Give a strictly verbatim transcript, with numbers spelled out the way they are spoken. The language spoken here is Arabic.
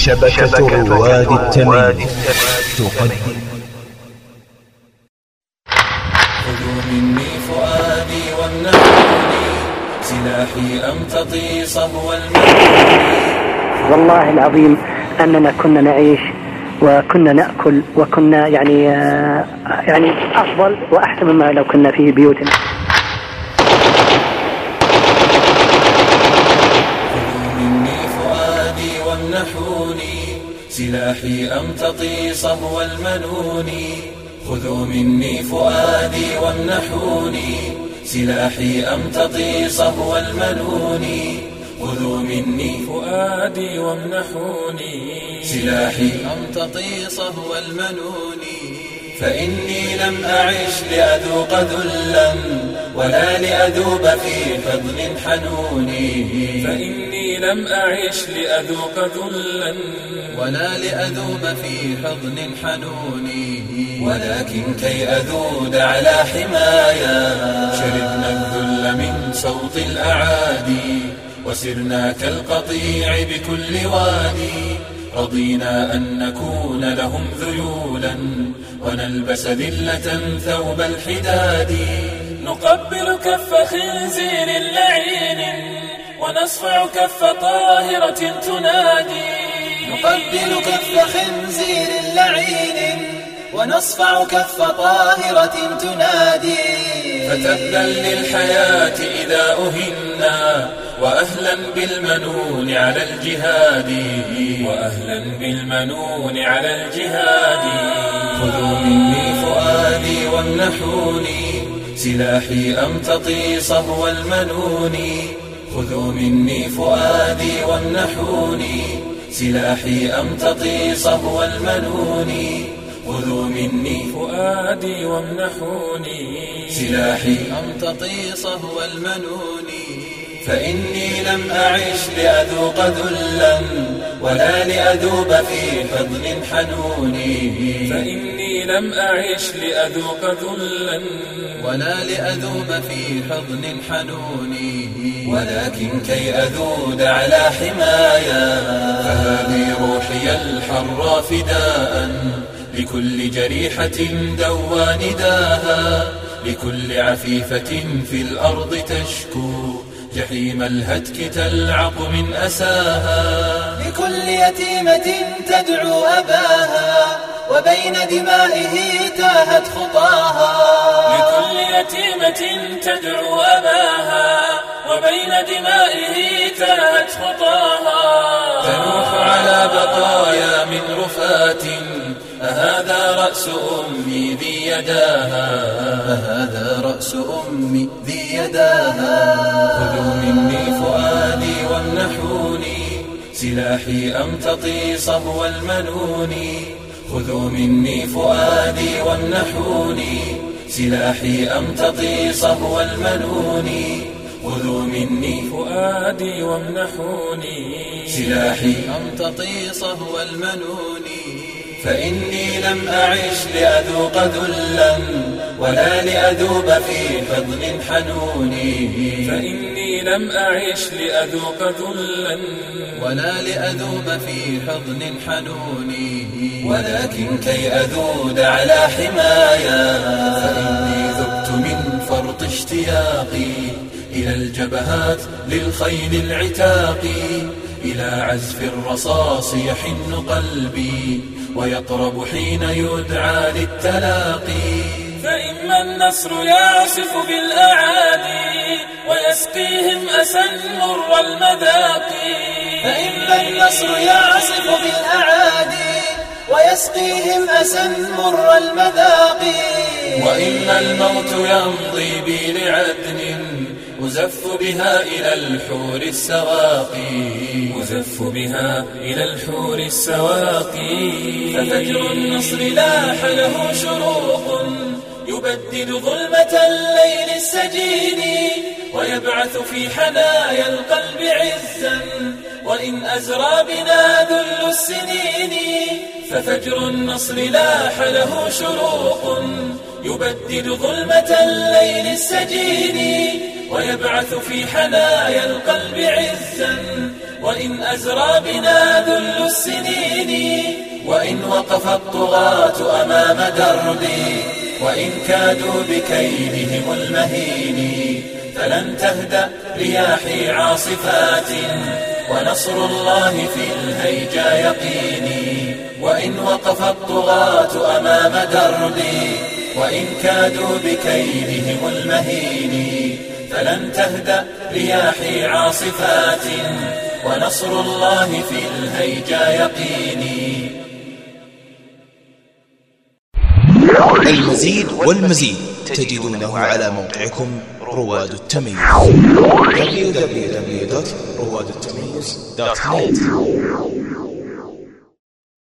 شبكة رواد التميم تقدم. خذوا مني فؤادي وامنحوني سلاحي أمتطي صبو المنون. والله العظيم أننا كنا نعيش وكنا نأكل وكنا يعني يعني أفضل وأحسن مما لو كنا في بيوتنا. خذوا مني فؤادي وامنحوني سلاحي أمتطي صبو المنون. خذوا مني فؤادي وامنحوني سلاحي أمتطي صبو المنون. خذوا مني فؤادي وامنحوني سلاحي أمتطي صهو المنون. فإني لم أعش لأذوق ذلا ولا لأذوب في حضن حنون. فإني لم أعش لأذوق ذلا ولا لأذوب في حضن حنون. ولكن كي أذود على حمايا شربنا الذل من صوت الأعادي وسرنا كالقطيع بكل وادي. رضينا أن نكون لهم ذيولا ونلبس ذلة ثوب الحداد. نقبل كف خنزير لعين ونصفع كف طاهرة تنادي. نقبل كف خنزير لعين ونصفع كف طاهرة تنادي. فتبا للحياة إذا أهنا وأهلا بالمنون على الجهاد. وأهلا بالمنون على الجهاد. خذوا مني فؤادي وامنحوني سلاحي أمتطي صبو المنون. خذوا مني فؤادي وامنحوني سلاحي أمتطي صبو المنون. خذوا مني فؤادي وامنحوني سلاحي أمتطي صهو المنون. فإني لم أعش لأذوق ذلا ولا لأذوب في حضن حنون. فإني لم أعش لأذوق ذلا ولا لأذوب في حضن حنون. ولكن كي أذود على حمايا فهذه روحي الحرى فداء لكل جريحة دوى نداها. لكل عفيفة في الأرض تشكو جحيم الهتك تلعق من أساها. لكل يتيمة تدعو أباها وبين دمائه تاهت خطاها. لكل يتيمة تدعو أباها وبين دمائه تاهت خطاها. تنوح على بقايا من رفات أهذا رأس أمي ذي يداها. أهذا رأس أمي ذي يداها. خذوا مني فؤادي وامنحوني سلاحي أمتطي صبو المنون. خذوا مني فؤادي وامنحوني سلاحي أمتطي صبو المنون. خذوا مني فؤادي وامنحوني سلاحي أمتطي صهو المنون. فإني لم أعش لأذوق ذلا ولا لأذوب في حضن حنون. فإني لم أعش لأذوق ذلا ولا لأذوب في حضن حنون. ولكن كي أذود على حمايا فإني ذبت من فرط اشتياقي إلى الجبهات للخيل العتاق. إلى عزف الرصاص يحن قلبي ويطرب حين يدعى للتلاقي. فإما النصر يعصف بالأعادي ويسقيهم أسا مر المذاق. فإما النصر يعصف بالأعادي ويسقيهم أسا مر المذاق. وإما الموت يمضي بي لعدن أزف بها إلى الحور السواقي. أزف بها إلى الحور السواقي. ففجر النصر لاح له شروق يبدد ظلمة الليل السجين ويبعث في حنايا القلب عزا وإن أزرى بنا ذل السنين. ففجر النصر لاح له شروق يبدد ظلمة الليل السجين ويبعث في حنايا القلب عزا وإن أزرى بنا ذل السنين. وإن وقف الطغاة أمام دربي وإن كادوا بكيدهم المهين فلن تهدأ رياحي عاصفات ونصر الله في الهيجا يقيني. وإن وقف الطغاة أمام دربي وإن كادوا بكيدهم المهين فلن تهدأ رياحي عاصفات ونصر الله في الهيجا يقيني. المزيد والمزيد تجدونه على موقعكم رواد التميز دبليو دبليو دبليو دوت رواد التميز دوت نت.